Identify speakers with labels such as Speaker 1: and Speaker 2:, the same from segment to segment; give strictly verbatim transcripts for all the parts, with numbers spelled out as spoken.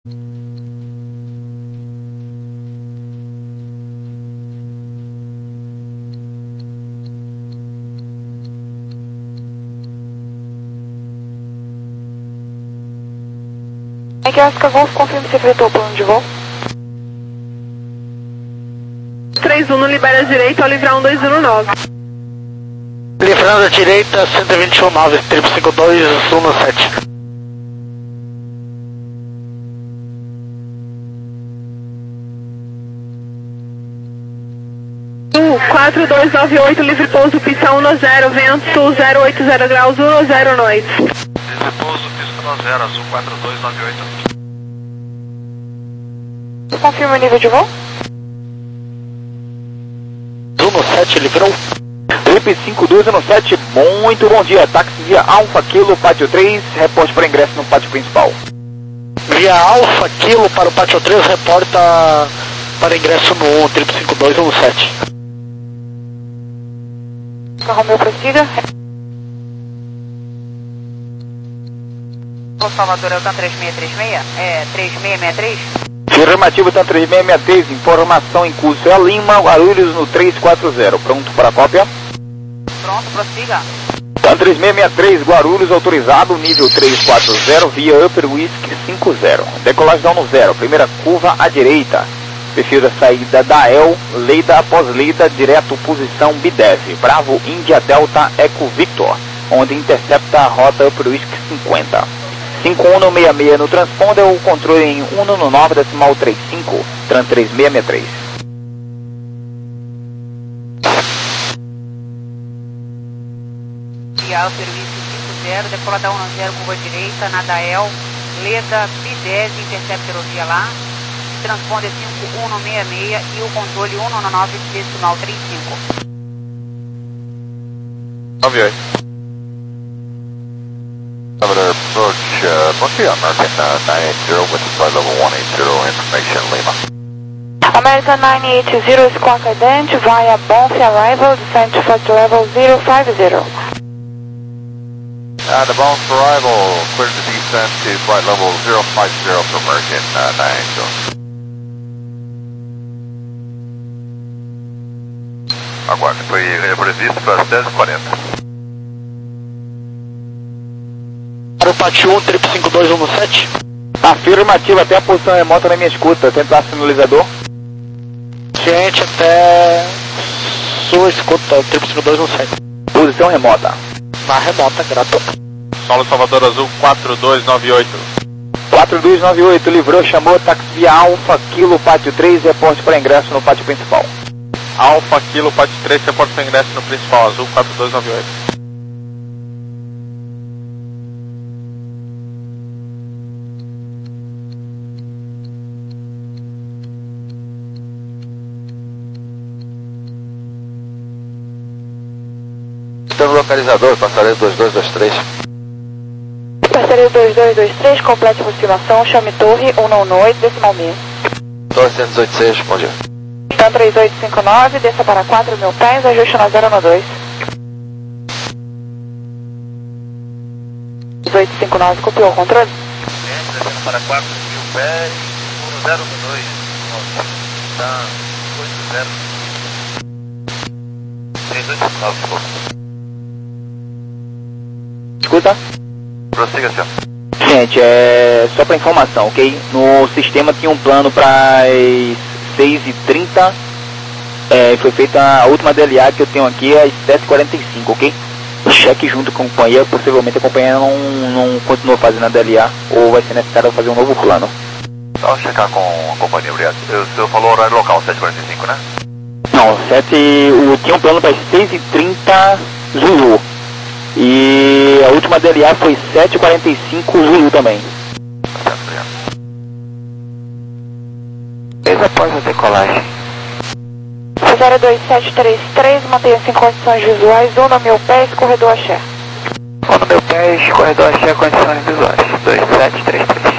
Speaker 1: Mike Oscar Golf, confirme se efetuou o plano de voo.
Speaker 2: três um, libera a direita ao livrar um dois um nove.
Speaker 3: Livrando a direita, cento e vinte e um nove, triplo cinco dois, um sete.
Speaker 2: quatro dois nove oito, livre pouso, pista um zero, vento zero oito zero graus, um zero noite.
Speaker 4: Livre pouso, pista um zero, azul quatro dois nove oito.
Speaker 1: Confirma o nível de voo.
Speaker 3: um sete, livrou.
Speaker 5: Trip cinco dois um sete, muito bom dia. Táxi via Alfa Kilo, pátio três, reporte para ingresso no pátio principal.
Speaker 3: Via Alfa Kilo para o pátio três, reporta para ingresso no um, triplo cinco dois um sete.
Speaker 1: Romeu, prossiga.
Speaker 6: O Salvador é o TAM três seis três seis? É três seis seis três?
Speaker 5: Afirmativo, TAM três seis seis três, informação em curso é a Lima, Guarulhos no três quatro zero. Pronto para a cópia?
Speaker 6: Pronto, prossiga.
Speaker 5: TAM três seis seis três, Guarulhos, autorizado, nível três quatro zero, via Upper Whisky cinco zero. Decolagem down no zero, primeira curva à direita. Perfil da saída da E L, leida após leida, direto posição B D E V, Bravo India Delta Eco Victor, onde intercepta a rota Upper Whisky cinquenta. cinco um seis seis no transponder, o controle em um no nove decimal trinta e cinco, TRAN três seis seis três.
Speaker 6: Via Upper Whisky cinco zero, decolada um zero, curva direita, nada E L, leda B dez, intercepta aerovia lá, transponder cinco um seis seis e o controle um no nove decimal trinta e cinco.
Speaker 4: nove oito. Governor approach, uh, Bucky, American uh, nine eight zero with flight level one eight zero, information Lima.
Speaker 1: American nine eight zero, squawk ident, via Bonfi arrival, descent to flight level zero five zero.
Speaker 4: Uh, the bound for arrival, clear to descent to flight level zero five zero for American uh, nine eight zero. Aguarde, foi previsto para as dez e quarenta.
Speaker 3: Para o pátio um, triplo cinco dois um sete.
Speaker 5: Afirmativo, até a posição remota na minha escuta, tentar sinalizador.
Speaker 3: Gente, até sua escuta, triplo cinco dois um sete.
Speaker 5: Posição remota.
Speaker 3: Na remota, grato.
Speaker 4: Solo Salvador Azul quatro dois nove oito.
Speaker 5: quatro dois nove oito, livrou, chamou, táxi via Alfa Kilo, pátio três, reporte para ingresso no pátio principal.
Speaker 4: Alfa Kilo, pátio três, reporte para ingresso no principal, Azul quatro dois nove oito.
Speaker 5: Estamos localizador, passareiro dois dois dois três.
Speaker 1: Passareiro dois dois dois três, complete aproximação, chame torre um nove oito, decimal meio.
Speaker 5: Torre cento e oitenta e seis, bom dia.
Speaker 1: TAM três oito cinco nove, desça para quatro mil pés, ajuste na zero dois. três oito cinco nove, copiou o controle?
Speaker 4: Descendo para quatro mil pés, um zero dois. Tá, oito zero. três oito cinco nove, por favor.
Speaker 5: Escuta?
Speaker 4: Prossiga, senhor.
Speaker 5: Gente, é só para informação, ok? No sistema tinha um plano para as seis e trinta, é, foi feita a última D L A que eu tenho aqui às sete e quarenta e cinco, ok? Cheque junto com a companhia, possivelmente a companhia não, não continua fazendo a D L A ou vai ser necessário fazer um novo plano.
Speaker 4: Só checar com a companhia, obrigado. O senhor falou horário local, sete e quarenta e cinco, né?
Speaker 5: Não, sete, o, tinha um plano para as seis e trinta Zulu. E a última D L A foi sete e quarenta e cinco Zulu também.
Speaker 4: Certo, obrigado.
Speaker 5: Desde após a decolagem.
Speaker 1: zero dois sete três três, mantenha-se em condições visuais, um no mil pés, corredor axé.
Speaker 5: um no meu pés, corredor axé, condições visuais. dois sete três três.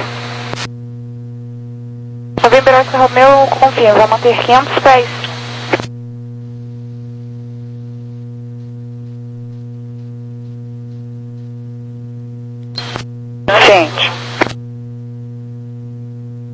Speaker 1: Novembro Oscar Romeu, confirma, vai manter quinhentos pés. Gente.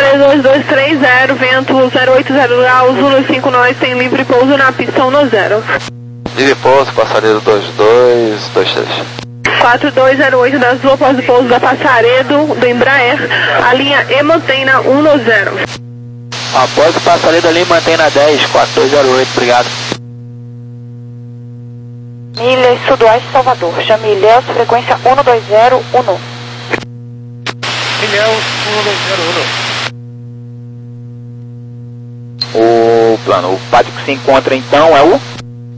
Speaker 2: dois dois três zero, vento zero oito zero graus, Zulu cinco nós tem livre pouso na pista um zero.
Speaker 4: Livre pouso, passaredo dois dois dois três.
Speaker 2: quatro dois zero oito da Azul após o pouso da Passaredo do Embraer, a linha E mantém na um zero.
Speaker 3: Após o passaredo ali, mantém na dez, quatro dois zero oito, obrigado.
Speaker 1: Milhas Sudoeste Salvador, chame Ilhéus, frequência um dois zero um.
Speaker 3: Ilhéus, um dois zero um.
Speaker 5: O plano, o pátio que se encontra então é o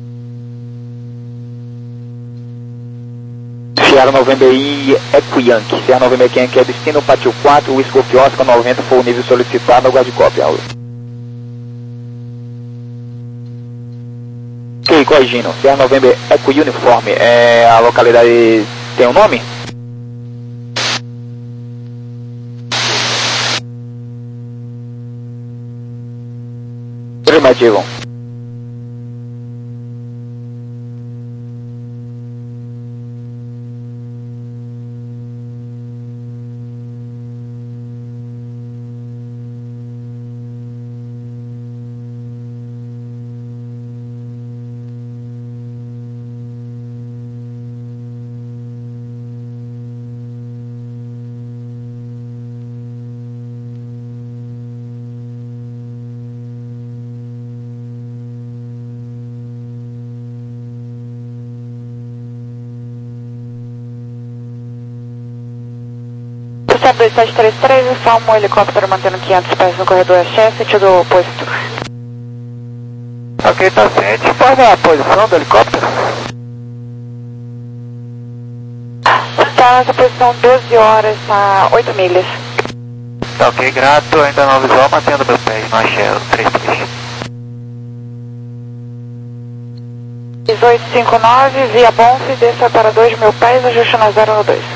Speaker 5: Sierra November I Eco Yankee. Sierra November Yankee é destino, pátio quatro, Whisky Golf Oscar noventa foi o nível solicitado, aguarde cópia. Ok, corrigindo. Sierra November Eco Uniforme, é, a localidade tem um nome? Afirmativo.
Speaker 1: dois sete três três, informa o helicóptero mantendo quinhentos pés no corredor Axé, sentido oposto.
Speaker 3: Ok, tá ciente. Informe a posição do helicóptero.
Speaker 1: Está nessa posição doze horas a oito milhas.
Speaker 3: Tá ok, grato, ainda não visual, mantendo meus pés no Axé, três três.
Speaker 1: dezoito cinco nove, via Bonf, desça para dois mil pés, ajuste na zero no dois.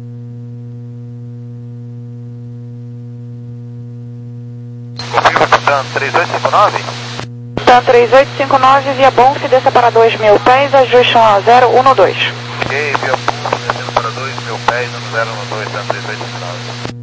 Speaker 4: TAM três oito cinco nove?
Speaker 1: TAM três oito cinco nove, via Bonf, desça para dois mil pés, ajuste na zero um no dois.
Speaker 4: Ok, via Bonf, descendo para dois mil pés, no zero um dois, TAM três oito cinco nove.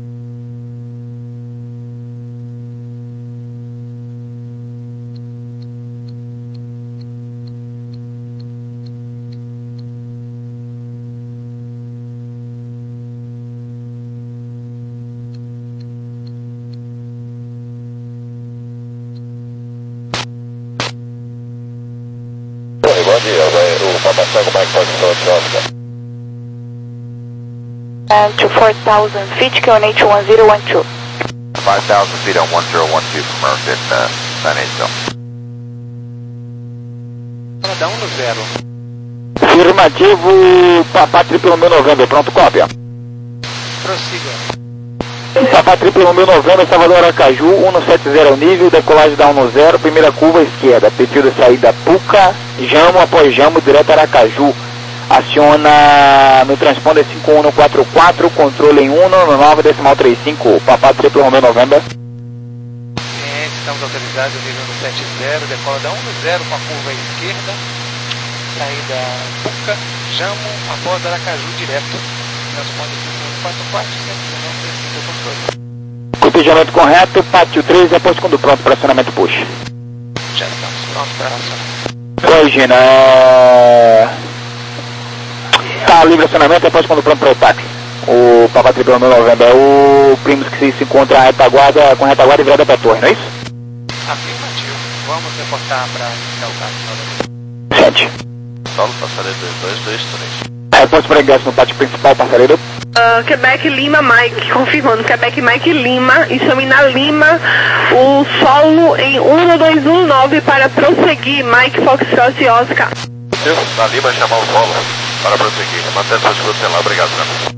Speaker 4: Bom dia, o Papação, como é que pode ser o Oscar?
Speaker 1: And to four thousand feet, Q N H one zero one two.
Speaker 4: five thousand feet on one zero one two from Earth in uh, San Angel.
Speaker 3: Dá um no zero.
Speaker 5: Afirmativo, Papá Triplo mil November, pronto, cópia.
Speaker 3: Prossiga.
Speaker 5: Papá Triplo mil November, Salvador Aracaju, um sete zero nível, decolagem da um zero, primeira curva esquerda, perfil de saída Puca, Jamo após Jamo, direto Aracaju. Aciona no transponder cinco um quatro quatro, controle em um nove decimal trinta e cinco, Papá Triplo Romeo November.
Speaker 3: Ciente, estamos autorizados, nível no sete zero, decola da um zero com a curva esquerda, saída Puca, Jamo após Aracaju direto. Transponder cinco um quatro quatro, cento e dezenove trinta e cinco, controle.
Speaker 5: Cotejamento correto, pátio três, aposto quando pronto para acionamento push.
Speaker 3: Já estamos prontos para acionar.
Speaker 5: Corrigindo, é... Tá livre acionamento, aposto quando pronto para o táxi. O Papa Triplo mil November é o Primus que se encontra a retaguarda, com retaguarda e virada para a torre, não é isso?
Speaker 3: Afirmativo. Vamos reportar para iniciar o caso.
Speaker 5: Sente.
Speaker 4: Solo passaredo dois dois três.
Speaker 5: É, posso para ingresso no pátio principal, passaredo?
Speaker 2: Uh, Quebec Lima Mike, confirmando, Quebec Mike Lima, e chame na Lima o solo em um dois um nove para prosseguir, Mike Foxtrot e Oscar.
Speaker 4: Isso, na Lima chamar o solo para prosseguir. Manter suas coisas lá, obrigado, Sam.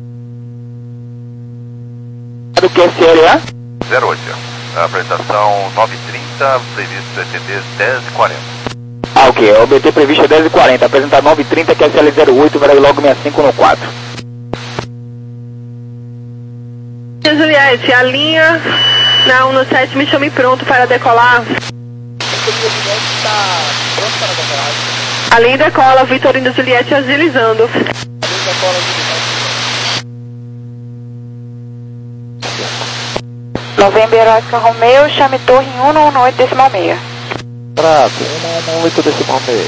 Speaker 5: Do que S L A?
Speaker 4: zero oito. A apresentação nove e trinta, previsto E T B dez e quarenta.
Speaker 5: Ah, ok, o B T previsto é dez e quarenta, apresentar nove e trinta, que é S L zero oito, vai logo sessenta e cinco no quatro.
Speaker 2: Juliette, a linha na um sete me chame pronto para decolar. A linha decola, Vitorino Juliette agilizando.
Speaker 1: November Oscar Romeo, chame torre em um um oito decimal meia.
Speaker 7: Trato, um um oito decimal meia.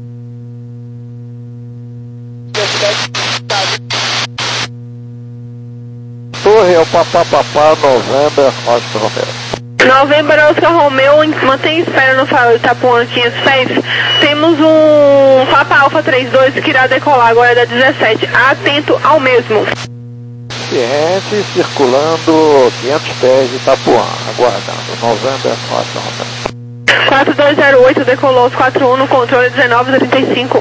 Speaker 7: Torre é o papapapá, November Oscar Romeo.
Speaker 2: November Oscar Romeo, mantém espera no farol de Itapuã quinhentos pés. Temos um Papa Alpha trinta e dois que irá decolar agora da dezessete. Atento ao mesmo.
Speaker 7: Ciente, circulando quinhentos pés de Itapuã, aguardando. November Oscar Romeo.
Speaker 2: quatro dois zero oito, decolou os quatro um no controle dezenove trinta e cinco.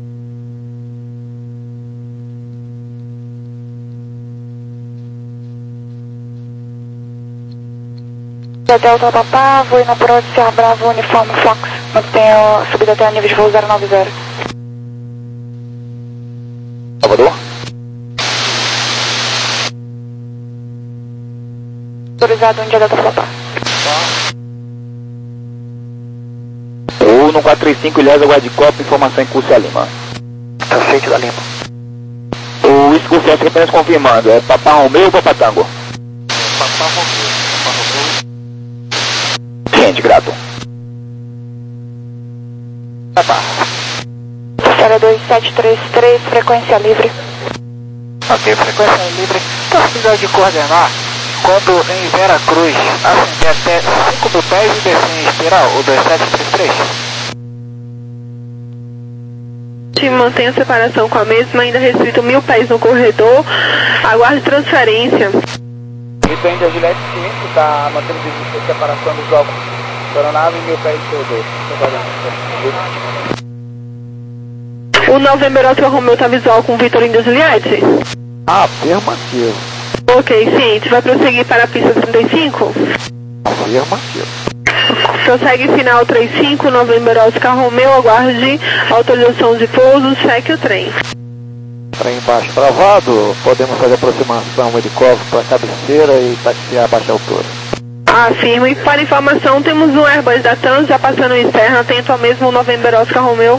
Speaker 1: Hotel Papapá, vou inaugurou de Serra Bravo, uniforme Fox, mantenha subida até a nível de voo zero nove zero.
Speaker 5: Salvador?
Speaker 1: Autorizado, Índia Delta Papapá.
Speaker 5: O no quatro três cinco, Ilhéus, Guardicopa, informação em curso a Lima.
Speaker 7: Prefeito da Lima.
Speaker 5: O excursião fica apenas confirmando, é Papá Romeu ou Papá Tango?
Speaker 7: Papá Romeu. Papá Romeu.
Speaker 5: Ciente, grato.
Speaker 7: Papá.
Speaker 1: Série dois sete três três, frequência livre.
Speaker 7: Ok, frequência livre. Possibilidade de coordenar quando em Vera Cruz ascender até cinco mil pés e descer em espiral, o dois sete três três.
Speaker 2: Mantém a separação com a mesma, ainda restrito mil pés no corredor. Aguarde transferência.
Speaker 3: Vitor Índia Juliette cinco, está mantendo a separação dos blocos da aeronave e mil pés de C O dois.
Speaker 2: O November Oscar Romeo está visual com Vitor Índia Juliette?
Speaker 7: Afirmativo.
Speaker 2: Ok, ciente. Vai prosseguir para a pista trinta e cinco?
Speaker 7: Afirmativo.
Speaker 2: Prossegue final trinta e cinco, November Oscar Romeo, aguarde autorização de pouso, segue o trem.
Speaker 7: Trem baixo travado, podemos fazer aproximação helicóptero para a cabeceira e taxiar a baixa altura.
Speaker 2: Afirmo, e para informação, temos um Airbus da Trans já passando externo, atento ao mesmo November Oscar Romeo.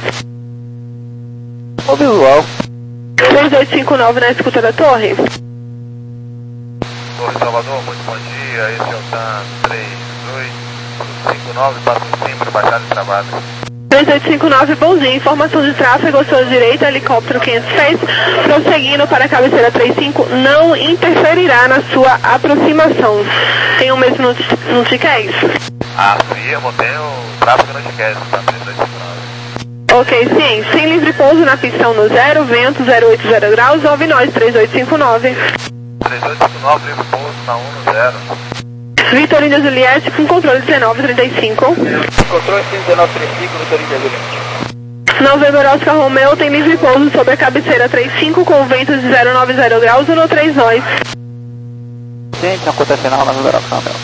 Speaker 7: O visual.
Speaker 2: três oito cinco nove na escuta da torre.
Speaker 4: Torre Salvador, muito bom dia, esse é o T A M três oito cinco nove, passa em cima, baixada e travada.
Speaker 2: três oito cinco nove, bom dia, informação de tráfego à sua direita, helicóptero quinhentos pés, prosseguindo para a cabeceira trinta e cinco, não interferirá na sua aproximação. Tem o mesmo no, no Tiquez?
Speaker 4: Afirmo, tem o tráfego no Tiquez, tá? três oito cinco nove.
Speaker 2: Ok, sim, sem livre pouso na pistão no zero, vento zero oito zero graus, ouve nós, três oito cinco nove.
Speaker 4: três oito cinco nove, livre pouso na um no zero.
Speaker 2: Vitor Índia Juliette com controle dezenove trinta e cinco.
Speaker 3: Controle dezenove trinta e cinco, Vitor Índia Juliette.
Speaker 2: November Oscar Romeo tem livre pouso sobre a cabeceira trinta e cinco com vento de zero nove zero graus no três nós.
Speaker 7: Ciente, na conta final, November Oscar Romeo.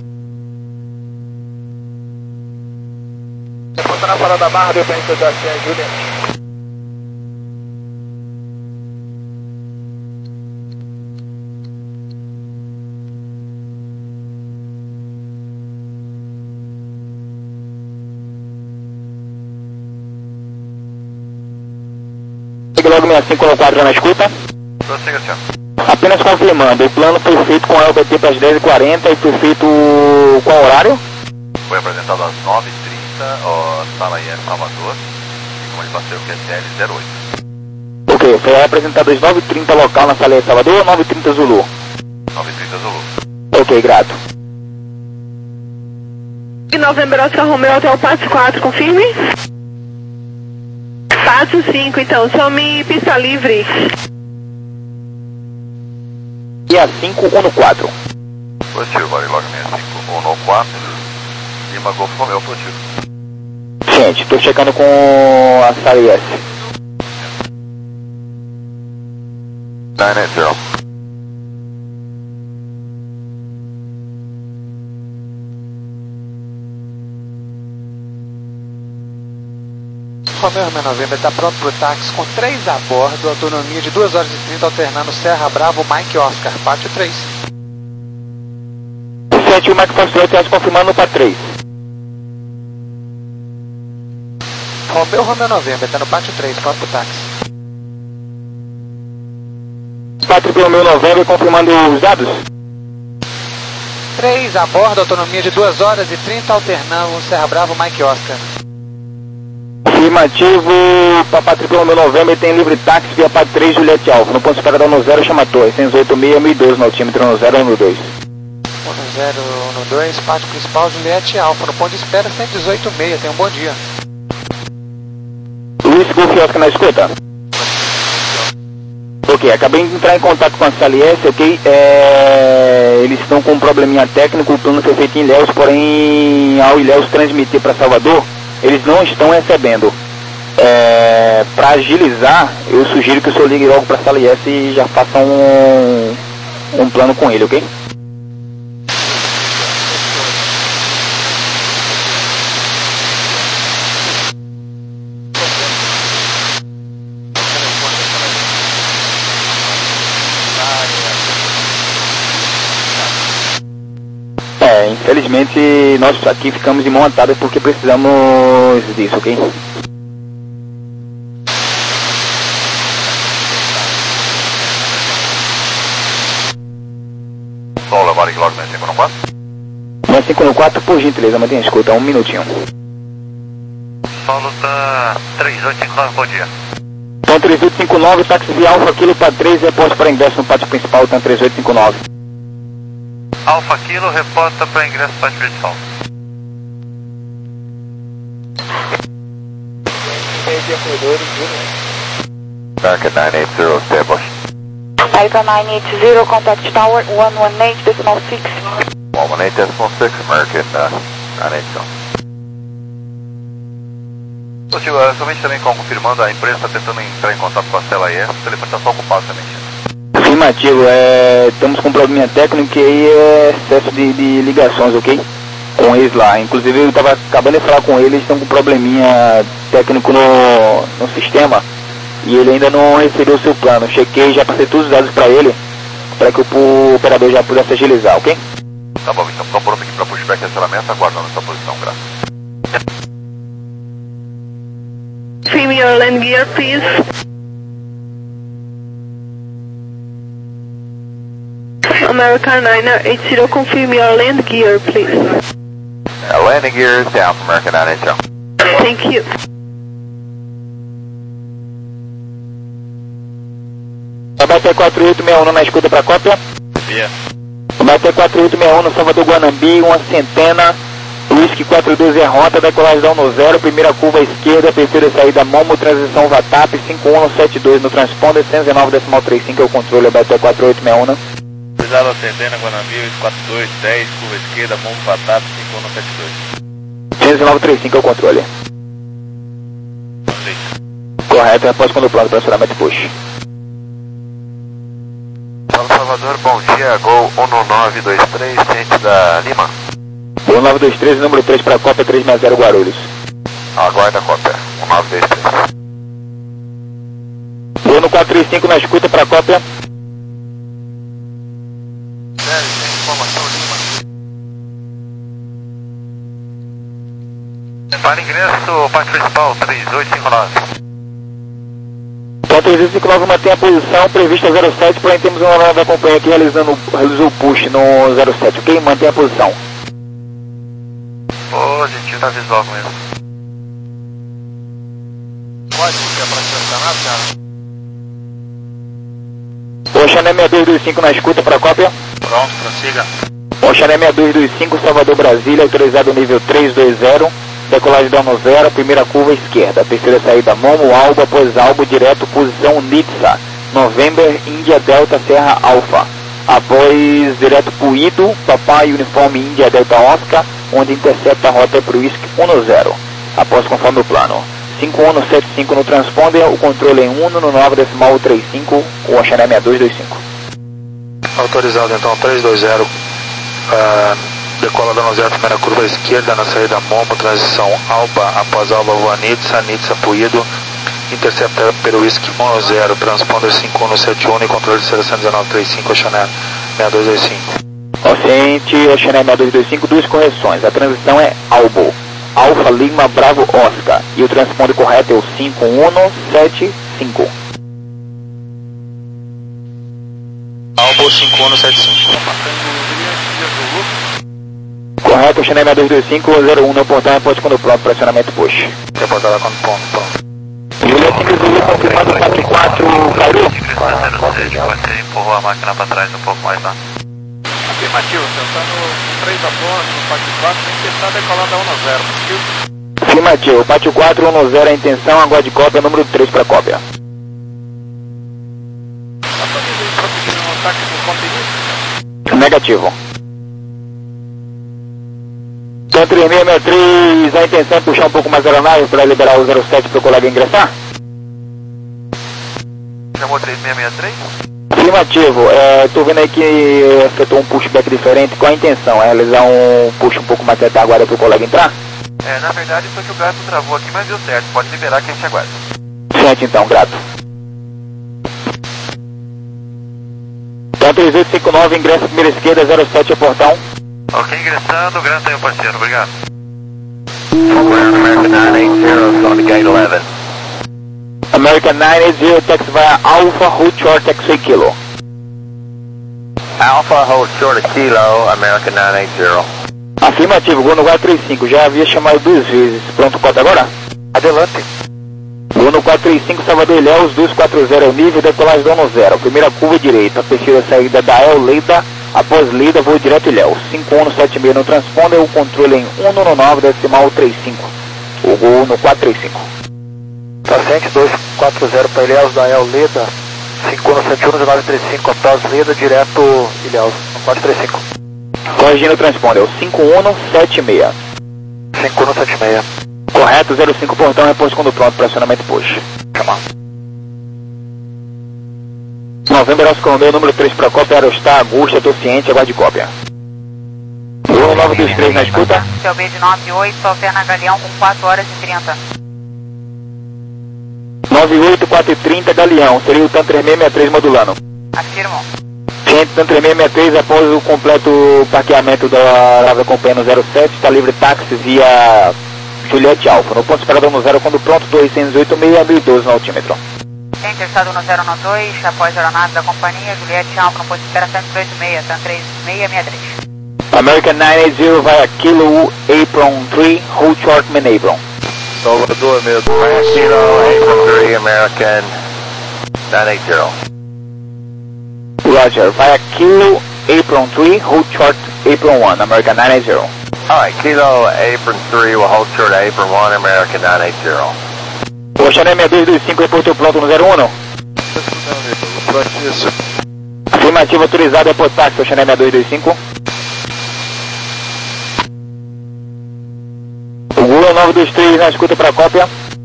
Speaker 3: Conta na parada da barra, deu pra gente da Juliette.
Speaker 5: Logo sessenta e cinco no quadro na escuta.
Speaker 4: Prossiga, senhor.
Speaker 5: Apenas confirmando, o plano foi feito com a L B T para as dez e quarenta e foi feito qual horário?
Speaker 4: Foi apresentado às nove e trinta, ó, sala I S Salvador, e como ele passou o Q T L zero oito.
Speaker 5: Ok, foi apresentado às nove e trinta local na sala I S Salvador ou nove e trinta Zulu?
Speaker 4: nove e trinta Zulu.
Speaker 5: Ok, grato.
Speaker 2: E November Oscar Romeo até o passo quatro, confirme? Passo cinco, então, some pista livre.
Speaker 5: E a cinco um no quatro.
Speaker 4: Positivo, vale logo sessenta e cinco, um no quatro, Lima Golfo Romeo, positivo.
Speaker 5: Gente, estou checando com a sala I S.
Speaker 4: nove oito zero.
Speaker 3: Romeo Romeo November está pronto para o táxi com três a bordo, autonomia de duas horas e trinta, alternando Serra Bravo, Mike Oscar, pátio três.
Speaker 5: sete, o Mike Foxtrot está confirmando no quatro três.
Speaker 3: Romeo Romeo November está no pátio três, pronto para o táxi.
Speaker 5: quatro pelo meu November confirmando os dados.
Speaker 3: três, a bordo, autonomia de duas horas e trinta, alternando Serra Bravo, Mike Oscar.
Speaker 5: Afirmativo, Papa Triplo meu Novembro tem livre táxi via P A D três, Juliette Alfa. No ponto de espera no zero, chama Torre, seis oito seis, mil e doze no altímetro no zero no dois.
Speaker 3: No zero no dois, pátio principal, Juliette Alfa. No ponto de espera, cento e dezoito seis, tenha um bom dia.
Speaker 5: Luiz Golf Oscar na escuta. Ok, acabei de entrar em contato com a S L S, ok? É, eles estão com um probleminha técnico, o plano foi feito em Ilhéus, porém ao Ilhéus transmitir para Salvador, eles não estão recebendo. É, para agilizar, eu sugiro que o senhor ligue logo para a S L S e já faça um, um plano com ele, ok? É, infelizmente nós aqui ficamos de mão atada porque precisamos disso, ok?
Speaker 4: Solo levar log nove cinco quatro.
Speaker 5: nove cinco quatro, por gentileza, mantenha a escuta, um minutinho.
Speaker 4: Solo tá três oito cinco nove, bom dia.
Speaker 5: Então três oito cinco nove, táxi via Alfa Kilo para três, reposto para ingresso no pátio principal, então três oito cinco nove.
Speaker 4: Alfa Kilo, reporta para ingresso pátio principal. American nine eight zero established.
Speaker 1: American nine eight zero, contact tower one one eight decimal six.
Speaker 4: one one eight decimal six, American uh, nine eight zero. Ô tio, uh, somente também confirmando, a empresa está tentando entrar em contato com a C L S, o telefone está só ocupado também.
Speaker 5: Afirmativo, é, estamos com um probleminha técnico e aí é excesso de, de ligações, ok? Com eles lá. Inclusive eu estava acabando de falar com eles, eles estão com um probleminha técnico no, no sistema e ele ainda não recebeu o seu plano. Chequei, já passei todos os dados para ele, para que o, o operador já pudesse agilizar, ok?
Speaker 4: Tá bom, então estou pronto aqui para pushback e aceleramento, aguardando essa posição, graças.
Speaker 2: Confirm your land gear, please. American nine eight zero, confirm your land gear, please.
Speaker 4: Uh, landing gear is down from American nine eight zero.
Speaker 2: Thank you.
Speaker 5: Vai ter quatro oito seis um na escuta para cópia.
Speaker 4: Yeah.
Speaker 5: Vai ter quatro oito seis um no Salvador Guanambi, uma centena. Whisky quatro doze é rota, decolagem no zero, primeira curva à esquerda, terceira saída Momo, transição VATAP, cinco um sete dois no transponder, cento e dezenove decimal trinta e cinco é o controle, B T quatro oito seis um.
Speaker 8: Pesado Centena, Guanambi, quatro dois dez, curva esquerda, Momo VATAP, cinco um sete dois.
Speaker 5: cento e dezenove trinta e cinco é o controle. Correto, após quando o plano de pressuramento push.
Speaker 4: Fala Salvador, bom dia, Gol um nove dois três, ciente da Lima.
Speaker 5: um nove dois três, número três para a cópia, três seis zero Guarulhos.
Speaker 4: Aguarda a cópia, um nove dois três.
Speaker 5: Bruno quatro três cinco na escuta para a cópia.
Speaker 4: Sério, tem informação Lima. Para ingresso, parte principal, três oito cinco nove.
Speaker 5: Então três oito cinco nove mantém a posição prevista zero sete, porém temos uma nova companhia aqui realizando, realizou o push no zero sete, ok? Mantém a posição.
Speaker 4: Ô, gentil, tá visual com ele. Pode, que é pra estacionar, cara?
Speaker 5: Oxané seis dois dois cinco na escuta para a cópia.
Speaker 8: Pronto, prossiga.
Speaker 5: Oxané seis dois dois cinco, Salvador, Brasília, autorizado nível três dois zero, decolagem no zero, primeira curva esquerda, terceira saída Momo, Alba, após Alba, direto, posição Nitsa, November, Índia, Delta, Serra, Alfa. Após direto Puído, Papai, Uniforme, Índia, Delta, Oscar, onde intercepta a rota para o Whisky um zero. Após conforme o plano. cinco um sete cinco no transponder, o controle em um no nove decimal trinta e cinco, o Oxané seis dois dois cinco.
Speaker 9: Autorizado então três dois zero, uh, decola dano zero, primeira curva esquerda na saída Momo, transição Alba, após Alba voa Nitsa, Nitsa Puído, intercepta pelo Whisky um zero, transponder cinco um sete um e controle de seleção dezenove trinta e cinco, Oxané seis dois dois cinco.
Speaker 5: Oxente, Oxané seis dois dois cinco, duas correções, a transição é Albo, Alfa Lima Bravo Oscar, e o transponder correto é o cinco um sete cinco.
Speaker 9: Albo cinco um sete cinco.
Speaker 5: Correto, China seis dois dois cinco zero um no portão, reporte quando pronto, pressionamento push.
Speaker 9: Reportada quando pronto, pronto.
Speaker 5: Julia cinco Zulu, confirmando quatro quatro, Cairu.
Speaker 4: Você empurrou a máquina para trás um pouco mais, tá?
Speaker 8: Afirmativo, tentando três a ponto, no pátio quatro, tem que tentar decolar da um a zero, positivo?
Speaker 5: Afirmativo, pátio quatro um zero a intenção, aguarde cópia, número três para cópia.
Speaker 8: Está pedindo um ataque no conteúdo?
Speaker 5: Negativo. Então três seis seis três, a intenção é puxar um pouco mais a aeronave para liberar o zero sete para o colega ingressar?
Speaker 4: Chamou três seis seis três?
Speaker 5: Afirmativo, estou vendo aí que afetou um pushback diferente, qual a intenção? É realizar um push um pouco mais retaguarda para o colega entrar?
Speaker 4: É, na verdade foi que o gato travou aqui, mas deu certo, pode liberar que a gente aguarda.
Speaker 5: Sente então, grato. Então três oito cinco nove, ingresso primeira esquerda, zero sete ao portão.
Speaker 4: Ok, ingressando, grande aí, parceiro, obrigado. American nine eight zero, on the gate eleven.
Speaker 5: American nine eight zero, taxi via Alpha, hold short, taxi Kilo.
Speaker 4: Alpha, hold short a kilo, American nine eight zero.
Speaker 5: Afirmativo, Gol no quatro três cinco, já havia chamado duas vezes, pronto cota agora?
Speaker 9: Adelante.
Speaker 5: Gol no quatro três cinco, Salvador Ilhéus, dois quatro zero, nível, decolagem do ano zero, primeira curva direita, perfil da saída da El Leida, após Leida, voo direto Ilhéus, cinco um sete seis no transponder, o controle em um nove nove, decimal trinta e cinco, o Gol no quatro três cinco.
Speaker 7: Paciente dois quatro zero para Ilhéus da El Leida, cinco um sete um, dezenove trinta e cinco, após Leida, direto Ilhéus, quatro três cinco.
Speaker 5: Corrigindo o transponder, o cinco um sete seis.
Speaker 7: cinco um sete seis.
Speaker 5: Correto, zero cinco portão, reposto quando pronto, pressionamento push.
Speaker 7: Chamar.
Speaker 5: Novembro, Oscar Romeo, número três para cópia, Aerostar, Augusta, estou ciente, aguarde cópia. Gol nove dois três na escuta.
Speaker 6: C B de nove oito, alterna Galeão com quatro horas e trinta.
Speaker 5: nove oito quatro trinta, Galeão, seria o TAM três seis seis três modulando.
Speaker 6: Afirmo.
Speaker 5: Gente, TAM três seis seis três, após o completo parqueamento da nave acompanhando zero sete, está livre táxi via Juliette Alfa. No ponto esperado no zero, quando pronto, dois oito seis, mil e doze no altímetro.
Speaker 6: Tem interessado no zero no dois, após a aeronave da companhia, Juliette Alfa, no ponto espera cento e oito seis, TAM três seis seis três.
Speaker 5: American nine eight zero via Kilo Apron três, hold short main apron.
Speaker 8: Salvador mesmo.
Speaker 4: Kilo, April three, American nine eight zero.
Speaker 5: Roger, via Kilo Apron três, hold short Apron one, American nine eight zero.
Speaker 4: Alright, Kilo, Apron three, will hold short Apron one, American nine eight zero.
Speaker 5: Oceané seis dois dois cinco, reportou pronto no zero um. Afirmativo autorizado, report táxi, Oceané seis dois dois cinco. O Gula nove dois três na escuta para cópia.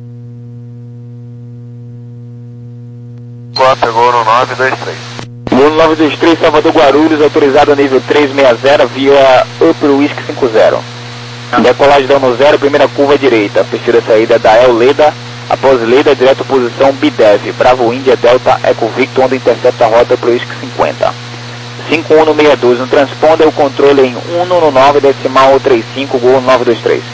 Speaker 4: Cópia, Gol no nove dois três.
Speaker 5: Gula nove dois três, Salvador Guarulhos, autorizado nível três seis zero via Upper Whisky cinco zero. Decolagem dano zero, primeira curva direita, perfil da saída da El Leida, após Leida, direto posição B D E V, Bravo India Delta Eco Victor, onde intercepta a rota para o Whisky cinquenta. cinco um seis dois no transponder, o controle em um nove nove, decimal trinta e cinco, Gol nove dois três.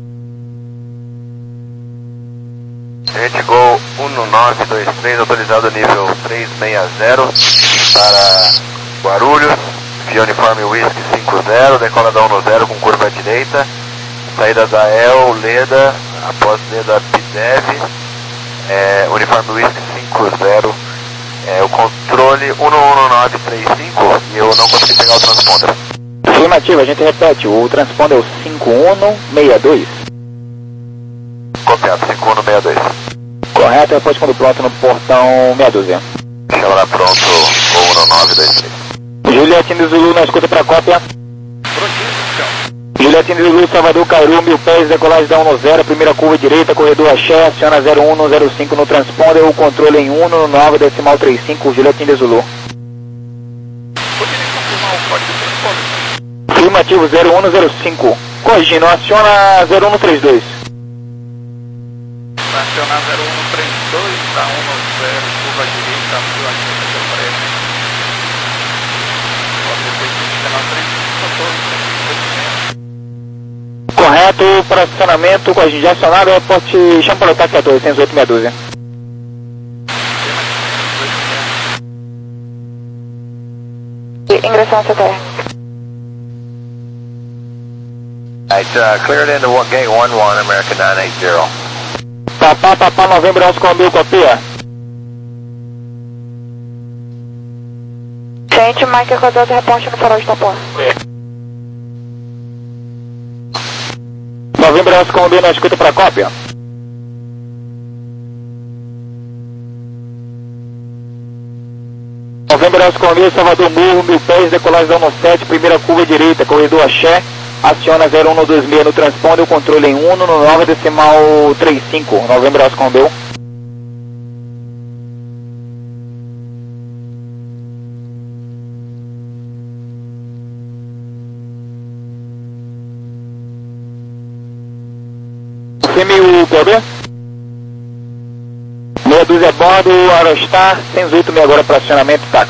Speaker 4: Gente, Gol um nove dois três, autorizado nível três seis zero para Guarulhos, via uniforme Whisky cinco zero, decola da um zero com curva à direita, saída da El, Leda, após Leda B D E V, é, uniforme Whisky cinco zero, é, o controle um um nove três cinco e eu não consegui pegar o transponder.
Speaker 5: Afirmativo, a gente repete, o transponder é o cinco um seis dois.
Speaker 4: Copiado, cinco um seis dois.
Speaker 5: Correto, depois quando pronto no portão meia dúzia.
Speaker 4: Chama lá pronto, Gol um nove dois três.
Speaker 5: Juliette Zulu na escuta para cópia. Juliette Zulu, Salvador, Cairu, mil pés, decolagem da um zero, primeira curva direita, corredor Axé, aciona zero um zero cinco no transponder, o controle em um nove, decimal trinta e cinco, Juliette Zulu.
Speaker 8: Poderia confirmar o código de transponder?
Speaker 5: Afirmativo zero um zero cinco. Corrigindo, aciona zero um três dois.
Speaker 8: Vai acionar zero um três dois, da um zero, curva direita, mil aqui no seu prédio. Pode depois de canal três cinco,
Speaker 5: Correto, para acionamento, corrigindo de acionado, reporte, chama para o ataque a dois oito seis dúzia.
Speaker 1: Ingressão C T R.
Speaker 4: It's uh, cleared into what, gate one one, American nine eight zero.
Speaker 5: Papá, papá, novembro, Oscar Romeo, copia.
Speaker 1: Gente, Mike Rodolfo, reponte no farol de Itapuã.
Speaker 5: Novembro, Oscar Romeo, na escuta para cópia. Novembro, Oscar Romeo, Salvador Morro, mil pés, decolagem da um sete, primeira curva direita, corredor Axé. Aciona zero um dois seis no transponder, o controle em um no nove decimal trinta e cinco. Novembro, Oscar Romeo. Confirme o P O B. Meia dúzia a bordo, Aerostar, cento e oito mil agora para acionamento, táxi.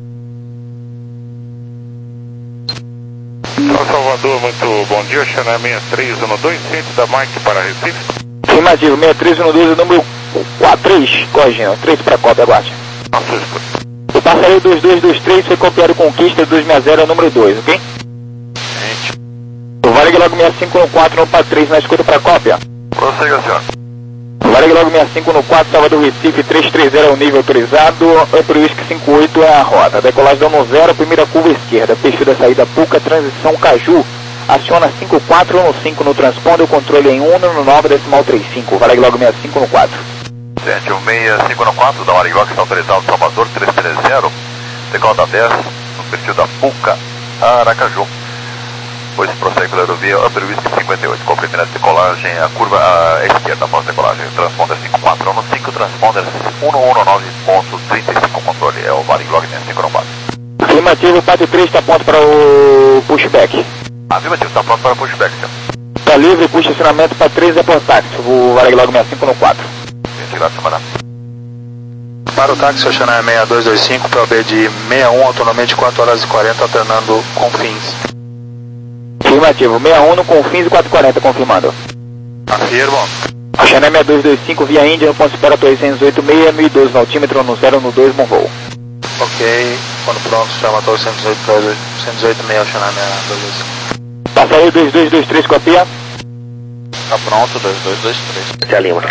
Speaker 9: Salvador, muito bom dia, Xané sessenta e três um dois, centro da Mike para Recife.
Speaker 5: Afirmativo, sessenta e três um dois, número quatro, três, corrigindo, três para cópia, aguarde.
Speaker 9: Nossa, escuta.
Speaker 5: O passageiro dois dois dois três foi copiado Conquista dois seis zero, número dois, ok?
Speaker 9: Gente.
Speaker 5: O Varig logo sessenta e cinco no quatro, no para três, na escuta para cópia.
Speaker 4: Prossiga, senhor.
Speaker 5: O Varig logo sessenta e cinco no quatro, Salvador Recife, trezentos e trinta é o nível autorizado, Upper Whisky cinquenta e oito é a rota. Decolagem no zero, primeira curva esquerda, perfil da saída Puca, transição Caju. Aciona cinco quatro um cinco no transponder, o controle em um no nove decimal trinta e cinco. Varig logo sessenta e cinco no quatro.
Speaker 4: Gente, o sessenta e cinco no quatro, da Varig está autorizado Salvador trezentos e trinta, decolada dez, no perfil da Puca, Aracaju. Pois prossegue pela aerovia Upper Whisky cinquenta e oito, comprimento de decolagem, a curva à esquerda após decolagem, transponder cinco quatro um cinco, transponder um um nove ponto trinta e cinco, controle, é o Varig Log sessenta e cinco no quatro.
Speaker 5: Afirmativo, quatro três está pronto para o pushback.
Speaker 4: Afirmativo, está pronto para pushback, senhor.
Speaker 5: Está livre, puxa acionamento para três é por táxi, o Varig Log sessenta e cinco no quatro.
Speaker 4: Ventilado, semana.
Speaker 9: Para o táxi, Xané sessenta e dois dois cinco, P O B de sessenta e um, autonomia de quatro horas e quarenta, alternando com fins.
Speaker 5: Afirmativo, sessenta e um no Confins e quatro quarenta, confirmando.
Speaker 9: Afirmo.
Speaker 5: Xané sessenta e dois dois cinco, via Índia, no ponto esperatório seiscentos e oito seis, mil e doze, no altímetro, no zero no dois, bom voo.
Speaker 9: Ok, quando pronto, chama todo cento e oito seis, Xané sessenta e dois dois cinco.
Speaker 5: Passageiro dois dois dois três, copia.
Speaker 8: Tá pronto, dois dois dois três.
Speaker 5: Já Lima.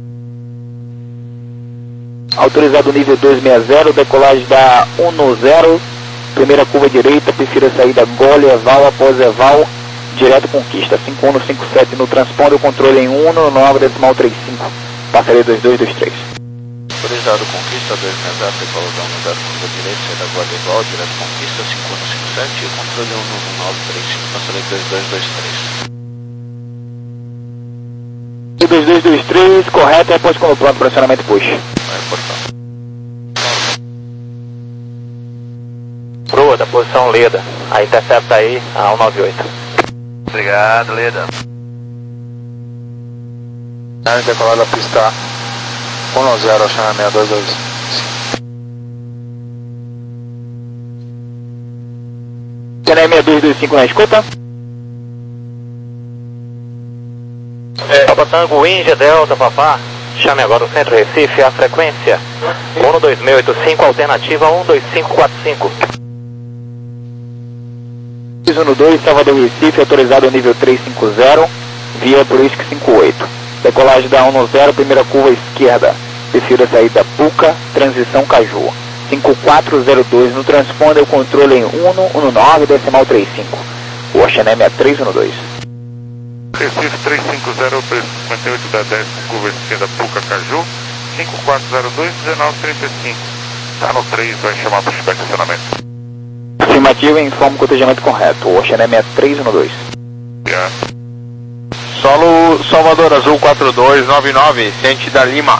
Speaker 5: Autorizado nível dois seis zero, decolagem da um no zero, primeira curva direita, prefira saída Gole, Eval, após Eval, direto Conquista, cinco um no cinco sete no transponder, o controle em um no nove decimal trinta e cinco, passageiro dois dois dois três.
Speaker 8: Autorizado Conquista dois seis zero, decolagem no zero, curva direita, saída Gole, Eval, direto Conquista, cinco um no cinco sete, e o controle um no nove trinta e cinco, passageiro dois dois dois três.
Speaker 5: dois dois dois três, correto, repórte quando pronto para acionamento push.
Speaker 8: Vai reportar.
Speaker 10: Proa da posição Leda, a intercepta aí a cento e noventa e oito.
Speaker 4: Obrigado, Leda.
Speaker 9: Área decolada da pista um no zero, Xané sessenta e dois dois cinco.
Speaker 5: Xané sessenta e dois dois cinco na escuta.
Speaker 10: É, Papa Tango, Índia, Delta, Papá. Chame agora o Centro Recife, a frequência um dois seis oito cinco, alternativa um dois cinco quatro cinco.
Speaker 5: um no dois, Salvador Recife, autorizado nível trezentos e cinquenta, via Brusque cinquenta e oito. Decolagem da um no zero, primeira curva esquerda, prefiro a saída Puca, transição Caju. cinco quatro zero dois no transponder, o controle em um no nove decimal trinta e cinco. O Xané sessenta e três um dois.
Speaker 9: Recife trezentos e cinquenta, preço cinquenta e oito da dez, curva esquerda Puca Caju, cinco quatro zero dois, dezenove trinta e cinco. Tá no três, vai chamar para o estacionamento.
Speaker 5: Afirmativo, informa o cotejamento correto. O Xané sessenta e três um dois.
Speaker 9: Yeah.
Speaker 11: Solo Salvador Azul quatro dois nove nove, ciente da Lima.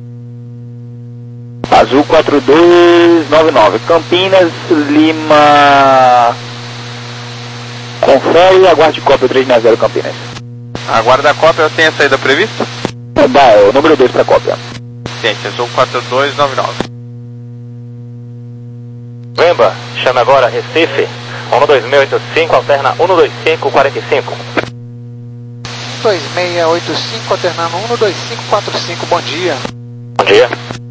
Speaker 5: Azul quatro dois nove nove, Campinas, Lima. Confere e aguarde cópia três seis zero Campinas.
Speaker 11: Aguarda a cópia, tem a saída prevista?
Speaker 5: Dá, é o número dois para cópia.
Speaker 11: Ciente, Azul quatro dois nove nove.
Speaker 10: Vemba, chame agora Recife, um dois seis oito cinco, alterna um dois cinco quatro cinco.
Speaker 7: dois seis oito cinco, alternando um dois cinco quatro cinco, bom dia.
Speaker 10: Bom dia.